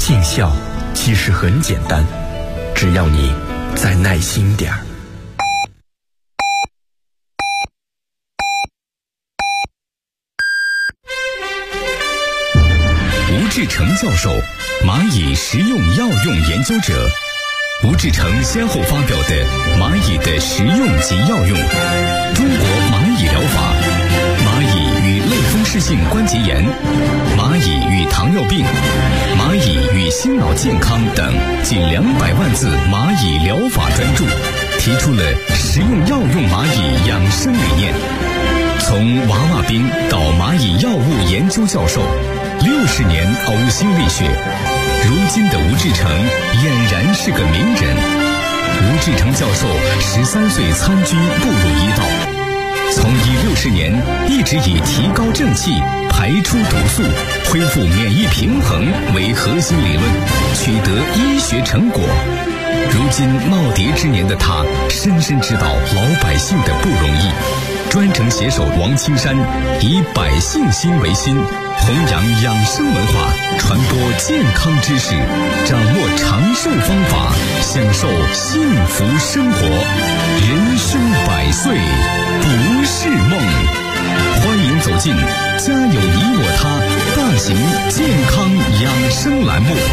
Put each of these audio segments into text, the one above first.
尽孝其实很简单，只要你再耐心点儿。 吴志成教授，蚂蚁食用药用研究者。吴志成先后发表的《蚂蚁的食用及药用》、《中国蚂蚁疗法》、《蚂蚁与类风湿性关节炎》、《蚂蚁与糖尿病》、《蚂蚁与心脑健康》等近200万字蚂蚁疗法专著，提出了食用药用蚂蚁养生理念。从娃娃兵到蚂蚁药物研究教授，60年呕心沥血，如今的吴志成俨然是个名人。吴志成教授13岁参军步入医道，从医60年一直以提高正气、排出毒素、恢复免疫平衡为核心理论，取得医学成果。如今耄耋之年的他，深深知道老百姓的不容易，专程携手王青山，以百姓心为心，弘扬养生文化，传播健康知识，掌握长寿方法，享受幸福生活。人生100岁不是梦。欢迎走进家有你我他大型健康养生栏目。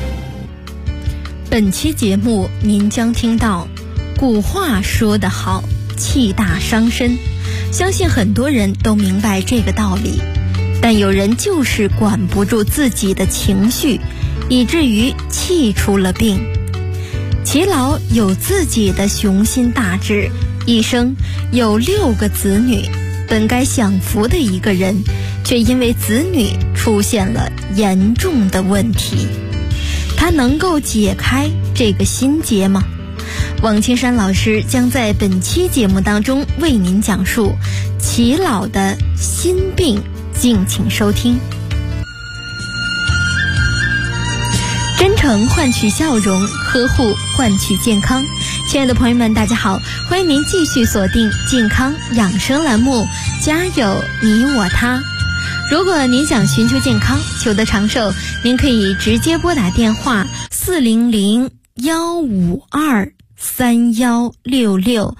本期节目您将听到，古话说得好，气大伤身，相信很多人都明白这个道理，但有人就是管不住自己的情绪，以至于气出了病。齐老有自己的雄心大志，一生有6个子女，本该享福的一个人，却因为子女出现了严重的问题。他能够解开这个心结吗？王青山老师将在本期节目当中为您讲述齐老的心病，敬请收听。真诚换取笑容，呵护换取健康。亲爱的朋友们，大家好，欢迎您继续锁定健康养生栏目，家有你我他。如果您想寻求健康，求得长寿，您可以直接拨打电话400-152-3166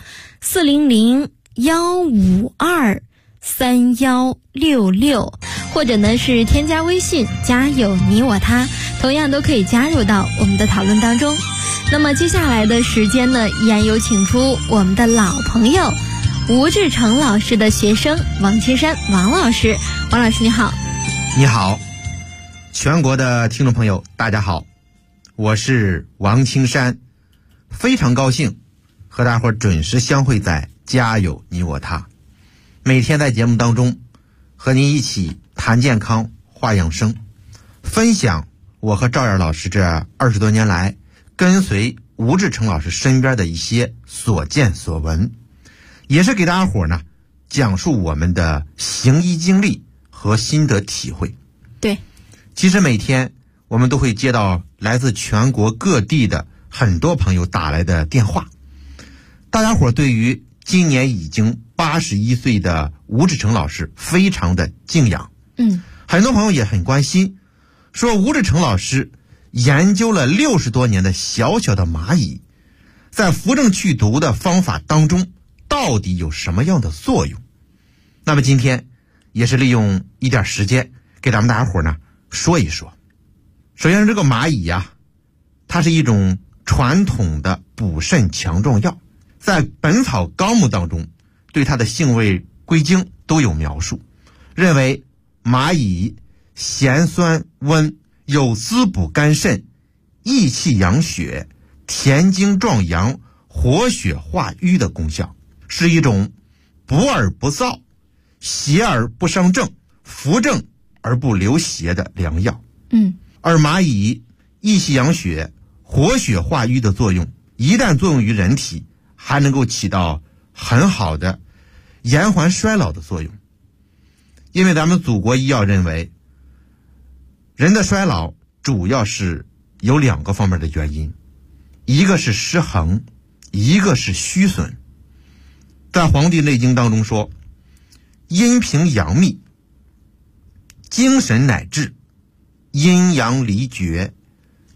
400-152-3166，或者呢是添加微信家有你我他，同样都可以加入到我们的讨论当中。那么接下来的时间呢，依然有请出我们的老朋友吴志成老师的学生王青山王老师。王老师你好。 你好，全国的听众朋友大家好，我是王青山，非常高兴和大伙儿准时相会在家有你我他。每天在节目当中和您一起谈健康话养生，分享我和赵燕老师这20多年来跟随吴志成老师身边的一些所见所闻，也是给大家伙呢讲述我们的行医经历和心得体会。 对， 其实每天我们都会接到来自全国各地的很多朋友打来的电话，大家伙对于今年已经81岁的吴志成老师非常的敬仰。很多朋友也很关心，说吴志成老师研究了60多年的小小的蚂蚁，在扶正祛毒的方法当中到底有什么样的作用。那么今天也是利用一点时间给咱们大家伙呢说一说。首先这个蚂蚁呀，它是一种传统的补肾强壮药，在《本草纲目》当中对它的性味归经都有描述，认为蚂蚁咸酸温，有滋补肝肾、益气养血、填精壮阳、活血化瘀的功效，是一种补而不燥、邪而不伤正、扶正而不留邪的良药。而蚂蚁益气养血、活血化瘀的作用，一旦作用于人体，还能够起到很好的延缓衰老的作用。因为咱们祖国医药认为，人的衰老主要是有2个方面的原因，一个是失衡，一个是虚损。在《黄帝内经》当中说，阴平阳秘，精神乃至，阴阳离绝，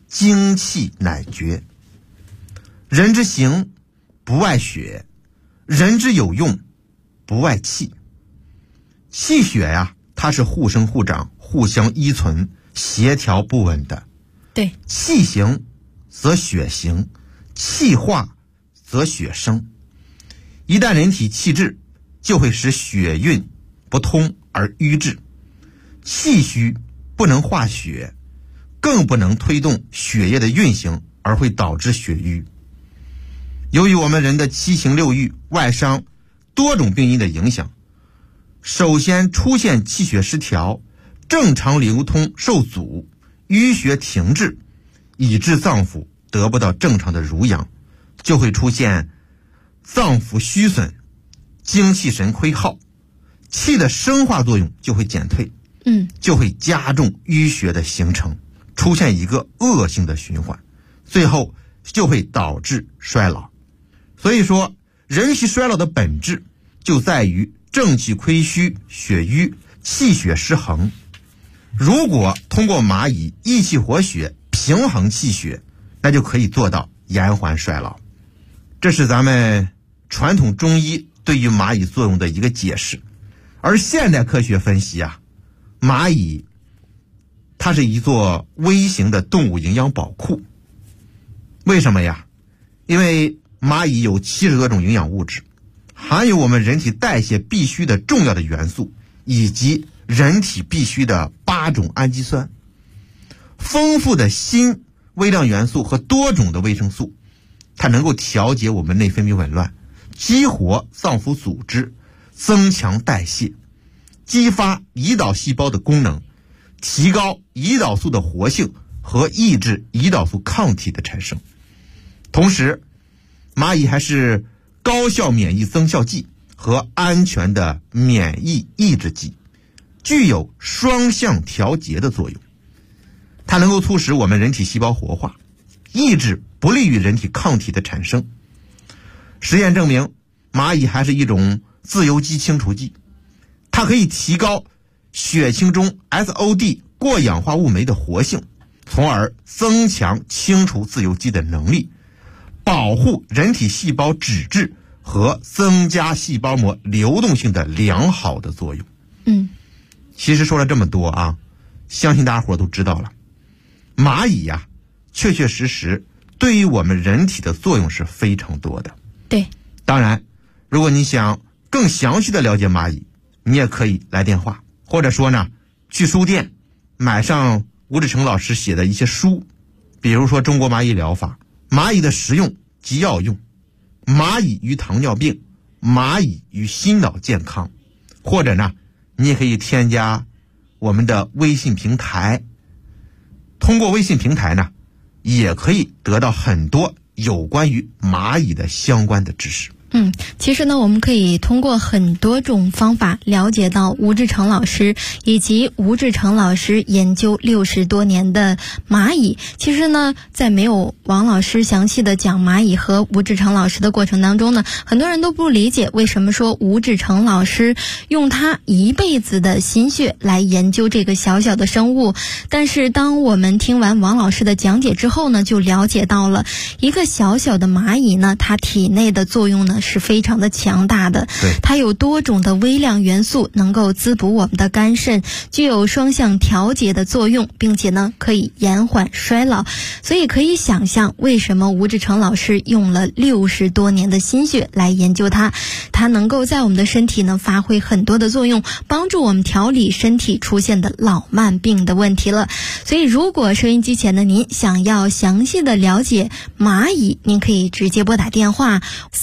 精气乃绝。人之行，不外血；人之有用，不外气。气血呀，它是互生互长、互相依存、协调不稳的。 对， 气行则血行，气化则血生。一旦人体气滞，就会使血运不通而瘀滞。气虚不能化血，更不能推动血液的运行，而会导致血瘀。由于我们人的七情六欲、外伤多种病因的影响，首先出现气血失调，正常流通受阻，淤血停滞，以致脏腑得不到正常的濡养，就会出现脏腑虚损、精气神亏耗，气的生化作用就会减退，就会加重淤血的形成，出现一个恶性的循环，最后就会导致衰老。所以说，人体衰老的本质就在于正气亏虚、血瘀、气血失衡。如果通过蚂蚁益气活血、平衡气血，那就可以做到延缓衰老。这是咱们传统中医对于蚂蚁作用的一个解释。而现代科学分析啊，蚂蚁它是一座微型的动物营养宝库。为什么呀？因为蚂蚁有70多种营养物质，含有我们人体代谢必需的重要的元素，以及人体必需的8种氨基酸，丰富的锌、微量元素和多种的维生素，它能够调节我们内分泌紊乱，激活脏腑组织，增强代谢，激发胰岛细胞的功能，提高胰岛素的活性和抑制胰岛素抗体的产生。同时，蚂蚁还是高效免疫增效剂和安全的免疫抑制剂，具有双向调节的作用。它能够促使我们人体细胞活化，抑制不利于人体抗体的产生。实验证明，蚂蚁还是一种自由基清除剂，它可以提高血清中 SOD 过氧化物酶的活性，从而增强清除自由基的能力，保护人体细胞脂质和增加细胞膜流动性的良好的作用。其实说了这么多啊，相信大家伙都知道了，蚂蚁呀，确确实实对于我们人体的作用是非常多的。 对， 当然，如果你想更详细的了解蚂蚁，你也可以来电话，或者说呢，去书店买上吴志成老师写的一些书，比如说《中国蚂蚁疗法》、蚂蚁的实用及药用、蚂蚁与糖尿病、蚂蚁与心脑健康，或者呢，你也可以添加我们的微信平台，通过微信平台呢，也可以得到很多有关于蚂蚁的相关的知识。 其实呢，我们可以通过很多种方法了解到吴志成老师以及吴志成老师研究60多年的蚂蚁。其实呢，在没有王老师详细的讲蚂蚁和吴志成老师的过程当中呢，很多人都不理解为什么说吴志成老师用他一辈子的心血来研究这个小小的生物。但是当我们听完王老师的讲解之后呢，就了解到了一个小小的蚂蚁呢，它体内的作用呢是非常的强大的。它有多种的微量元素，能够滋补我们的肝肾，具有双向调节的作用，并且呢可以延缓衰老。所以可以想象为什么吴志成老师用了60多年的心血来研究它，它能够在我们的身体呢发挥很多的作用，帮助我们调理身体出现的老慢病的问题了。所以如果收音机前的您想要详细的了解蚂蚁，您可以直接拨打电话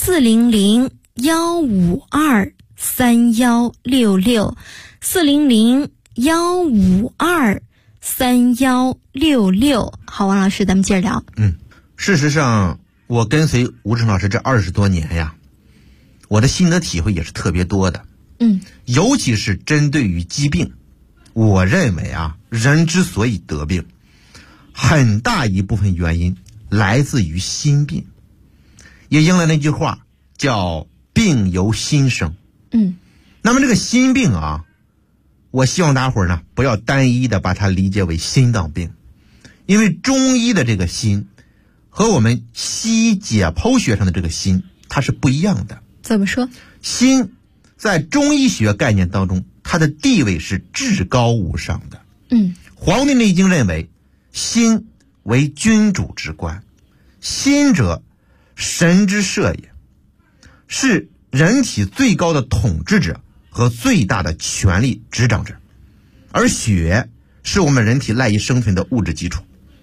400-152-3166 400-152-3166。好，王老师，咱们接着聊。 事实上，我跟随吴志成老师这20多年呀，我的心得体会也是特别多的。尤其是针对于疾病，我认为啊，人之所以得病，很大一部分原因来自于心病。也应了那句话叫病由心生。那么这个心病啊，我希望大伙儿呢不要单一的把它理解为心脏病， 因为中医的这个心和我们西医解剖学上的这个心它是不一样的。 怎么说？ 心在中医学概念当中，它的地位是至高无上的。黄帝内经认为，心为君主之官，心者神之社也，是人体最高的统治者和最大的权力执掌者，而血是我们人体赖以生存的物质基础。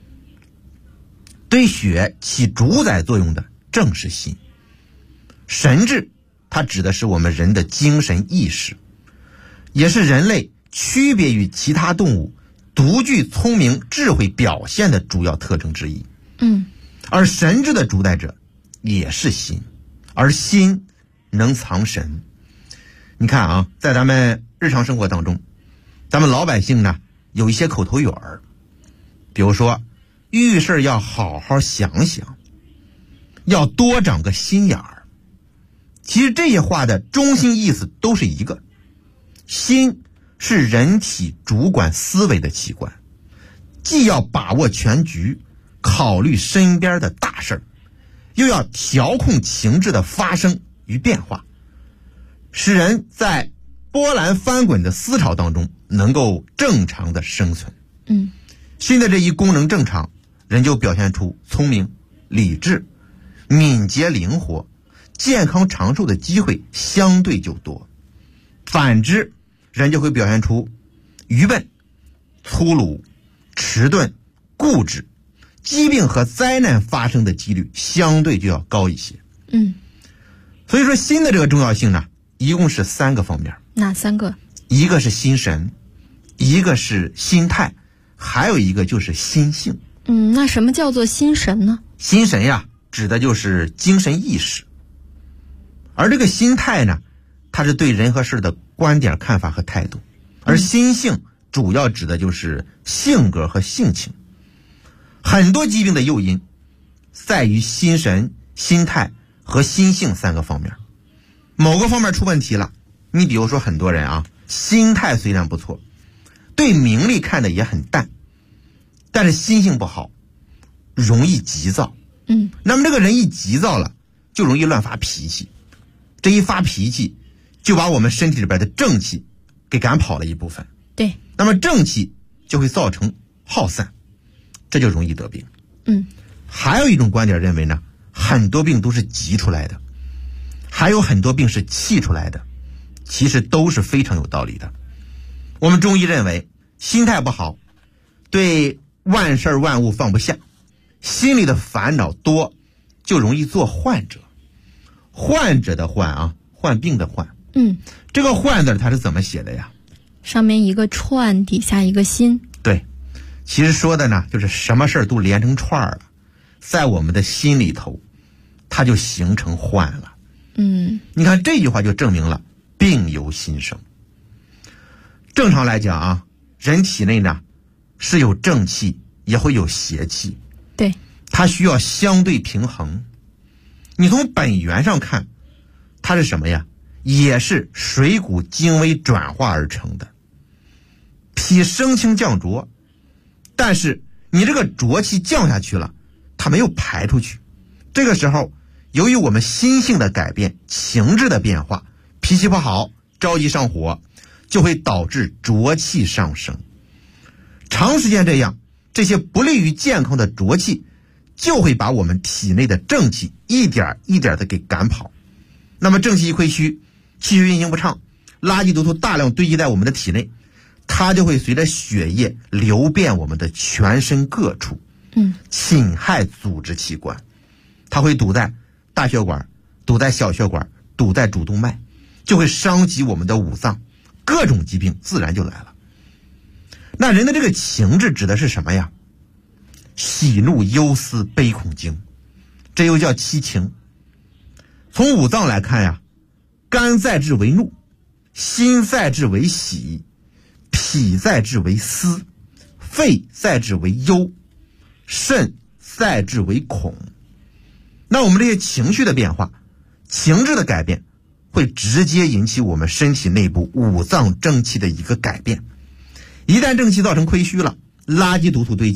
对血起主宰作用的正是心。神智它指的是我们人的精神意识，也是人类区别于其他动物独具聪明智慧表现的主要特征之一。而神智的主宰者也是心，而心能藏神。你看啊，在咱们日常生活当中，咱们老百姓呢有一些口头语儿，比如说遇事要好好想想，要多长个心眼儿。其实这些话的中心意思都是一个，心是人体主管思维的器官，既要把握全局，考虑身边的大事儿，又要调控情志的发生与变化，使人在波澜翻滚的思潮当中能够正常的生存。心的这一功能正常，人就表现出聪明、理智、敏捷、灵活，健康长寿的机会相对就多。反之，人就会表现出愚笨、粗鲁、迟钝、固执，疾病和灾难发生的几率相对就要高一些。所以说心的这个重要性呢，一共是3个方面。 哪3个？ 一个是心神，一个是心态，还有一个就是心性。 那什么叫做心神呢？ 心神呀，指的就是精神意识。而这个心态呢，它是对人和事的观点、看法和态度。而心性主要指的就是性格和性情。很多疾病的诱因在于心神、心态和心性3个方面。某个方面出问题了，你比如说很多人啊，心态虽然不错，对名利看的也很淡，但是心性不好，容易急躁。那么这个人一急躁了，就容易乱发脾气，这一发脾气就把我们身体里边的正气给赶跑了一部分。 对， 那么正气就会造成耗散，这就容易得病。还有一种观点认为呢，很多病都是急出来的，还有很多病是气出来的，其实都是非常有道理的。我们中医认为，心态不好，对万事万物放不下，心里的烦恼多，就容易做患者。患者的患啊，患病的患。这个患字它是怎么写的呀？ 上面一个串，底下一个心。 对，其实说的呢，就是什么事儿都连成串了，在我们的心里头，它就形成患了。你看这句话就证明了病由心生。正常来讲啊，人体内呢是有正气，也会有邪气。 对， 它需要相对平衡。你从本源上看，它是什么呀？也是水谷精微转化而成的。脾升清降浊，但是你这个浊气降下去了，它没有排出去。这个时候，由于我们心性的改变、情志的变化，脾气不好，着急上火，就会导致浊气上升。长时间这样，这些不利于健康的浊气就会把我们体内的正气一点一点的给赶跑。那么正气一亏虚，气血运行不畅，垃圾毒素大量堆积在我们的体内，它就会随着血液流遍我们的全身各处，侵害组织器官。它会堵在大血管，堵在小血管，堵在主动脉，就会伤及我们的五脏，各种疾病自然就来了。那人的这个情志指的是什么呀？喜怒忧思悲恐惊，这又叫七情。从五脏来看呀，肝在志为怒，心在志为喜，脾在志为思，肺在志为忧，肾在志为恐。那我们这些情绪的变化，情志的改变，会直接引起我们身体内部五脏正气的一个改变。一旦正气造成亏虚了，垃圾毒素堆积，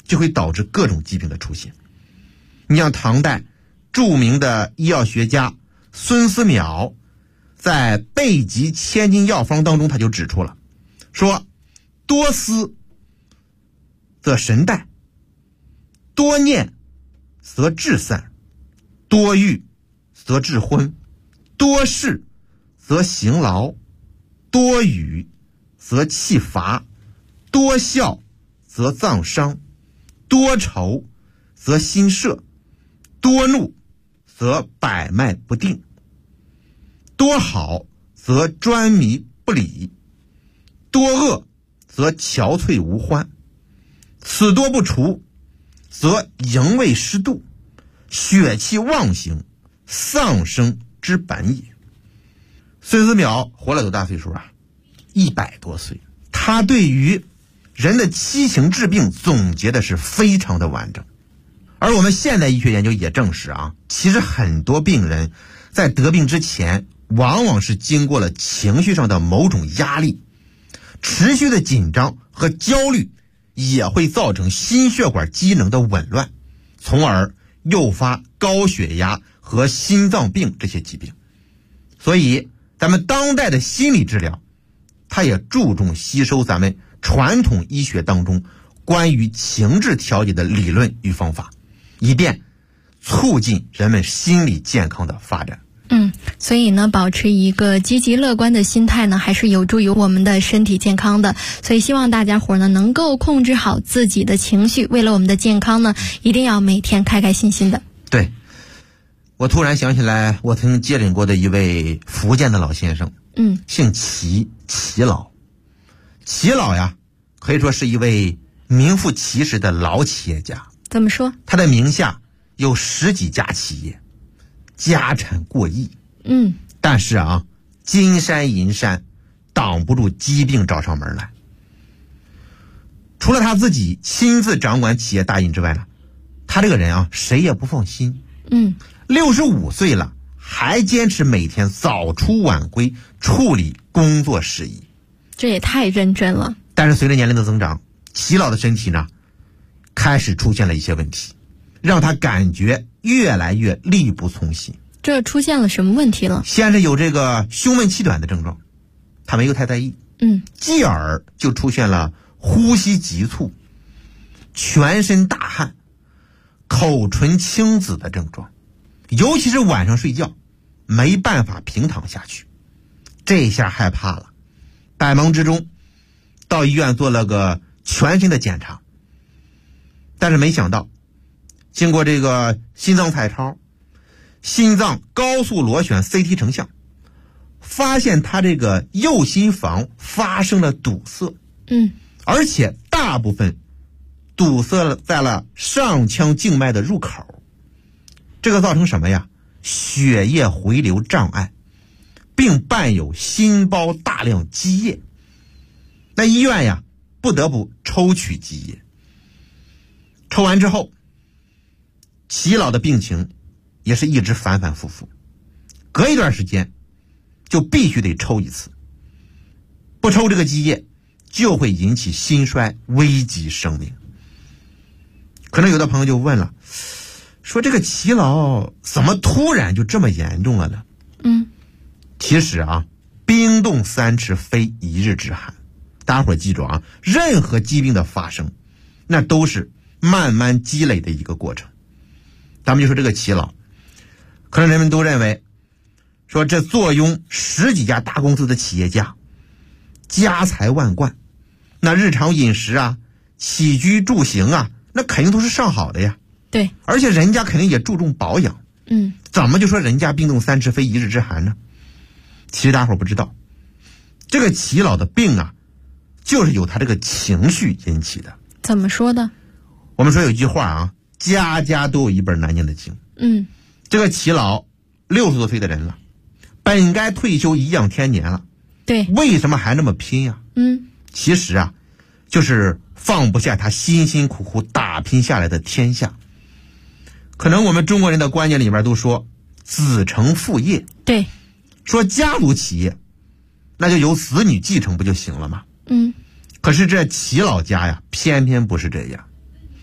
就会导致各种疾病的出现。你像唐代著名的医药学家孙思邈在《备急千金药方》当中他就指出了，说多思则神怠，多念则志散，多欲则志昏，多事则行劳，多语则气乏，多笑则脏伤，多愁则心摄，多怒则百脉不定，多好则专迷不理，多恶则憔悴无欢，此多不除，则营卫失度，血气妄行，丧生之本也。孙思邈活了多大岁数啊？100多岁。他对于人的七情治病总结的是非常的完整。而我们现代医学研究也证实啊，其实很多病人在得病之前往往是经过了情绪上的某种压力，持续的紧张和焦虑也会造成心血管机能的紊乱，从而诱发高血压和心脏病这些疾病。所以咱们当代的心理治疗它也注重吸收咱们传统医学当中关于情志调节的理论与方法，以便促进人们心理健康的发展。 所以呢，保持一个积极乐观的心态呢，还是有助于我们的身体健康的。所以希望大家伙呢能够控制好自己的情绪，为了我们的健康呢，一定要每天开开心心的。 对，我突然想起来，我曾经接诊过的一位福建的老先生，姓齐，齐老。齐老呀，可以说是一位名副其实的老企业家。 怎么说？ 他的名下有10几家企业，家产过亿。但是啊，金山银山挡不住疾病找上门来。除了他自己亲自掌管企业大印之外呢，他这个人啊，谁也不放心。65岁了，还坚持每天早出晚归处理工作事宜， 这也太认真了。 但是随着年龄的增长，齐老的身体呢开始出现了一些问题，让他感觉越来越力不从心。 这出现了什么问题了？ 先是有这个胸闷气短的症状，他没有太在意。继而就出现了呼吸急促、全身大汗、口唇青紫的症状，尤其是晚上睡觉没办法平躺下去。这下害怕了，百忙之中到医院做了个全身的检查，但是没想到经过这个心脏彩超、心脏高速螺旋 CT 成像，发现他这个右心房发生了堵塞，而且大部分堵塞在了上腔静脉的入口。这个造成什么呀？血液回流障碍，并伴有心包大量积液。那医院呀不得不抽取积液。抽完之后，齐老的病情也是一直反反复复，隔一段时间就必须得抽一次，不抽这个积液就会引起心衰，危及生命。可能有的朋友就问了，说这个齐老怎么突然就这么严重了呢？其实啊，冰冻三尺非一日之寒。大家伙记住啊，任何疾病的发生那都是慢慢积累的一个过程。咱们就说这个齐老，可能人们都认为说这坐拥10几家大公司的企业家，家财万贯，那日常饮食啊、起居住行啊，那肯定都是上好的呀。 对， 而且人家肯定也注重保养。怎么就说人家冰冻三尺非一日之寒呢？其实大伙不知道，这个齐老的病啊，就是由他这个情绪引起的。 怎么说的？ 我们说有一句话啊，家家都有一本难念的经。这个齐老60多岁的人了，本该退休颐养天年了， 对， 为什么还那么拼呀？其实啊，就是放不下他辛辛苦苦打拼下来的天下。可能我们中国人的观念里边都说子承父业， 对， 说家族企业那就由子女继承不就行了吗？可是这齐老家呀偏偏不是这样。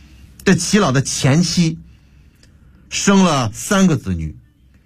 这齐老的前妻生了3个子女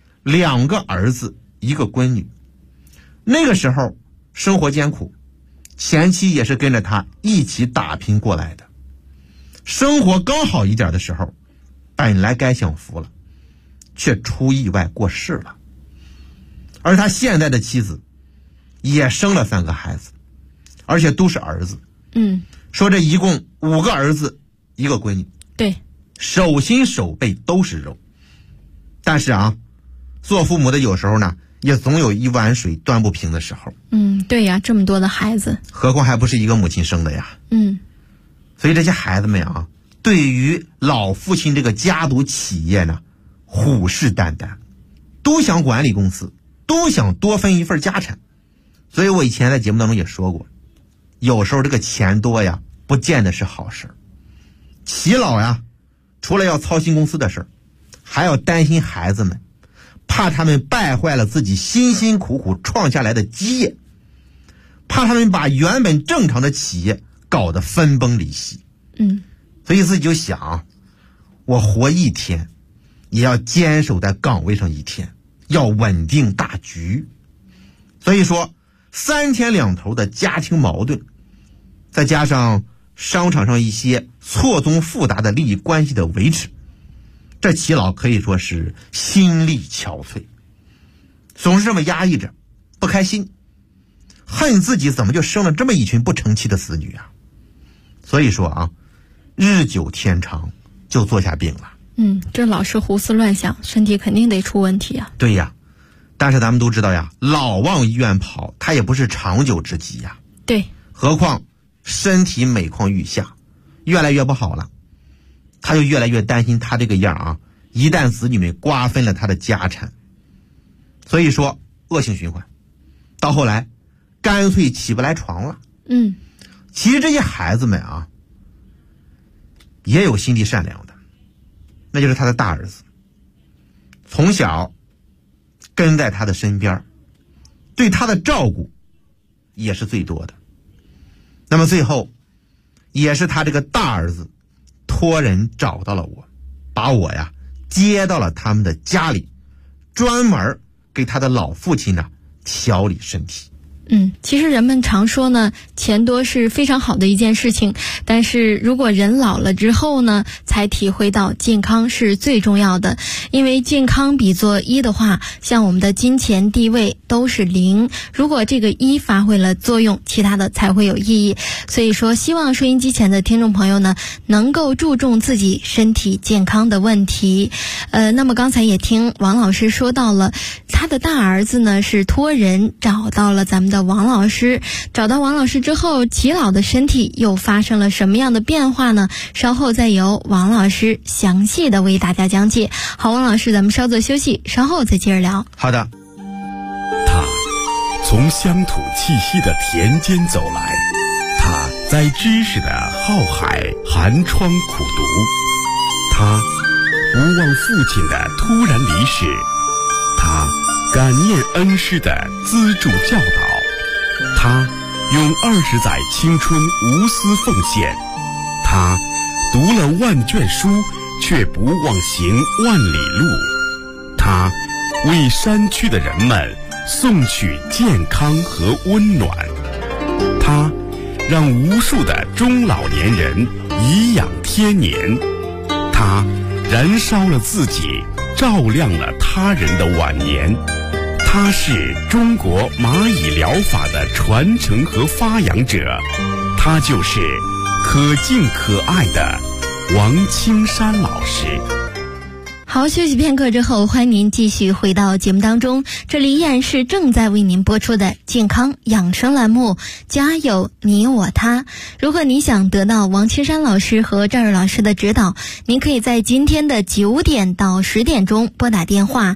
，2个儿子1个闺女。那个时候生活艰苦，前妻也是跟着他一起打拼过来的。生活刚好一点的时候，本来该享福了，却出意外过世了。而他现在的妻子也生了3个孩子，而且都是儿子。说这一共5个儿子1个闺女。 对， 手心手背都是肉。但是啊，做父母的有时候呢，也总有一碗水端不平的时候。 对呀，这么多的孩子， 何况还不是一个母亲生的呀。所以这些孩子们啊，对于老父亲这个家族企业呢，虎视眈眈，都想管理公司，都想多分一份家产。所以我以前在节目当中也说过，有时候这个钱多呀，不见得是好事。齐老呀，除了要操心公司的事，还要担心孩子们，怕他们败坏了自己辛辛苦苦创下来的基业，怕他们把原本正常的企业搞得分崩离析。所以自己就想，我活一天也要坚守在岗位上一天，要稳定大局。所以说3天2头的家庭矛盾，再加上商场上一些错综复杂的利益关系的维持，这齐老可以说是心力憔悴，总是这么压抑着，不开心，恨自己怎么就生了这么一群不成器的子女啊。所以说啊，日久天长就坐下病了。 这老是胡思乱想，身体肯定得出问题啊。 对呀，但是咱们都知道呀，老往医院跑，它也不是长久之计呀。 对， 何况身体每况愈下，越来越不好了，他就越来越担心他这个样啊，一旦子女们瓜分了他的家产，所以说恶性循环，到后来干脆起不来床了。其实这些孩子们啊，也有心地善良的，那就是他的大儿子，从小跟在他的身边，对他的照顾也是最多的。那么最后也是他这个大儿子托人找到了我，把我呀接到了他们的家里，专门给他的老父亲呢调理身体。 其实人们常说呢，钱多是非常好的一件事情，但是如果人老了之后呢，才体会到健康是最重要的。因为健康比作1的话，像我们的金钱地位都是0，如果这个1发挥了作用，其他的才会有意义。所以说希望收音机前的听众朋友呢，能够注重自己身体健康的问题。那么刚才也听王老师说到了，他的大儿子呢是托人找到了咱们的王老师，找到王老师之后，齐老的身体又发生了什么样的变化呢？稍后再由王老师详细的为大家讲解。好，王老师，咱们稍作休息，稍后再接着聊。 好的。 他从乡土气息的田间走来，他在知识的浩海寒窗苦读，他无忘父亲的突然离世，他感念恩师的资助教导，他用20载青春无私奉献，他读了万卷书，却不忘行万里路，他为山区的人们送去健康和温暖，他让无数的中老年人颐养天年，他燃烧了自己，照亮了他人的晚年。他是中国蚂蚁疗法的传承和发扬者，他就是可敬可爱的王青山老师。 好，休息片刻之后，欢迎您继续回到节目当中，这里依然是正在为您播出的健康养生栏目，家有你我他。如果你想得到王青山老师和赵瑞老师的指导，您可以在今天的9点到10点钟拨打电话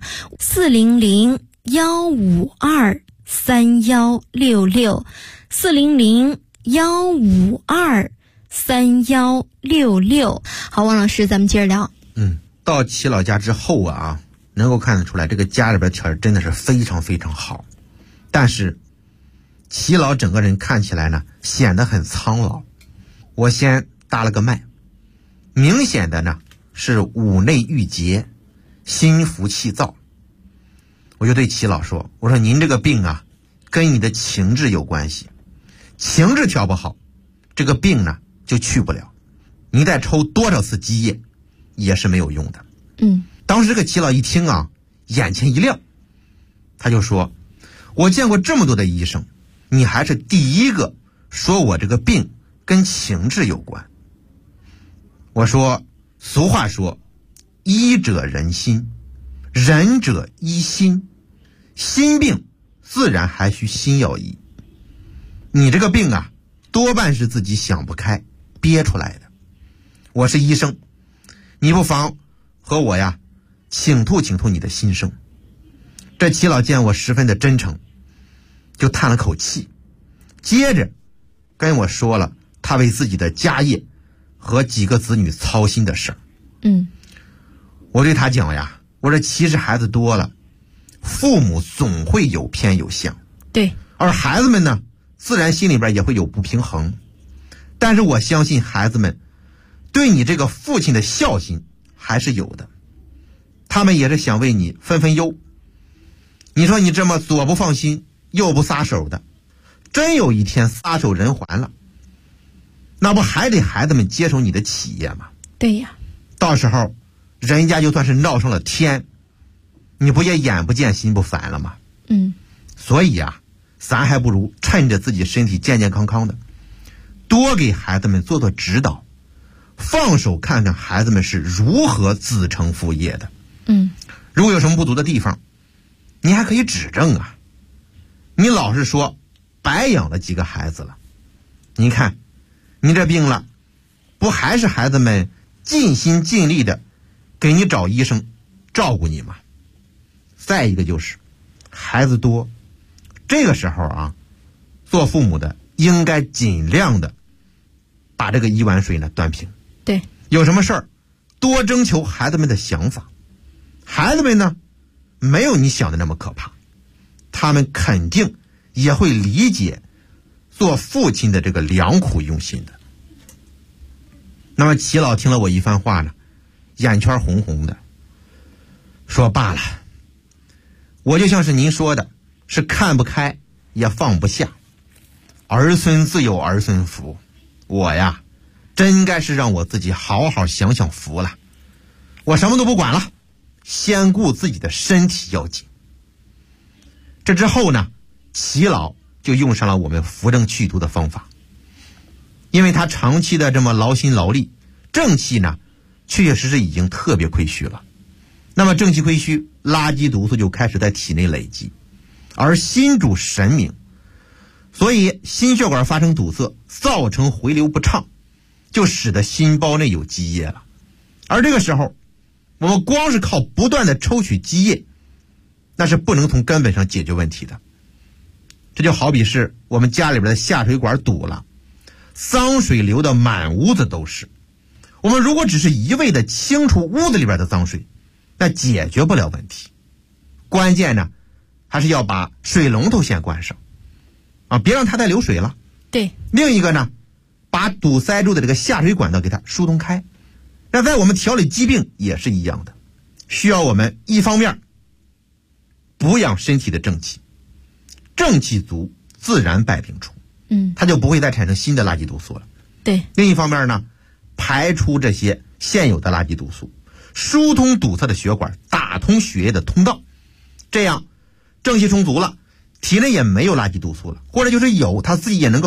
400-152-3166，400-152-3166。好，王老师，咱们接着聊。 到齐老家之后啊，能够看得出来，这个家里边条件真的是非常非常好。但是齐老整个人看起来呢，显得很苍老。我先搭了个脉， 明显的呢是五内郁结，心浮气躁。我就对齐老说，我说您这个病啊跟你的情志有关系，情志调不好，这个病呢就去不了，你再抽多少次积液也是没有用的。当时这个齐老一听啊，眼前一亮，他就说，我见过这么多的医生，你还是第一个说我这个病跟情志有关。我说，俗话说，医者仁心，仁者医心，心病自然还需心药医。你这个病啊，多半是自己想不开憋出来的。我是医生，你不妨和我呀倾吐倾吐你的心声。这齐老见我十分的真诚，就叹了口气，接着跟我说了他为自己的家业和几个子女操心的事儿。我对他讲呀，我说其实孩子多了，父母总会有偏有向， 对， 而孩子们呢自然心里边也会有不平衡，但是我相信孩子们对你这个父亲的孝心还是有的，他们也是想为你分分忧。你说你这么左不放心右不撒手的，真有一天撒手人寰了，那不还得孩子们接手你的企业吗？ 对呀， 到时候人家就算是闹上了天，你不也眼不见心不烦了吗？所以啊，咱还不如趁着自己身体健健康康的，多给孩子们做做指导，放手看看孩子们是如何子承父业的。如果有什么不足的地方，你还可以指正啊。你老是说白养了几个孩子了，你看你这病了，不还是孩子们尽心尽力的给你找医生照顾你吗？再一个就是孩子多，这个时候啊，做父母的应该尽量的把这个一碗水呢端平。 对， 有什么事儿多征求孩子们的想法，孩子们呢没有你想的那么可怕，他们肯定也会理解做父亲的这个良苦用心的。那么齐老听了我一番话呢，眼圈红红的，说罢了，我就像是您说的，是看不开也放不下，儿孙自有儿孙福，我呀真该是让我自己好好享享福了。我什么都不管了，先顾自己的身体要紧。这之后呢，齐老就用上了我们扶正祛毒的方法，因为他长期的这么劳心劳力，正气呢确确实实已经特别亏虚了。那么正气亏虚，垃圾毒素就开始在体内累积，而心主神明，所以心血管发生堵塞，造成回流不畅，就使得心包内有积液了。而这个时候我们光是靠不断的抽取积液，那是不能从根本上解决问题的。这就好比是我们家里边的下水管堵了，脏水流的满屋子都是，我们如果只是一味的清除屋子里边的脏水，那解决不了问题。关键呢还是要把水龙头先关上啊，别让它再流水了。 对， 另一个呢，把堵塞住的这个下水管道给它疏通开。那在我们调理疾病也是一样的，需要我们一方面补养身体的正气，正气足自然百病除，它就不会再产生新的垃圾毒素了。 对， 另一方面呢，排出这些现有的垃圾毒素，疏通堵塞的血管，打通血液的通道，这样正气充足了，体内也没有垃圾毒素了，或者就是有，它自己也能够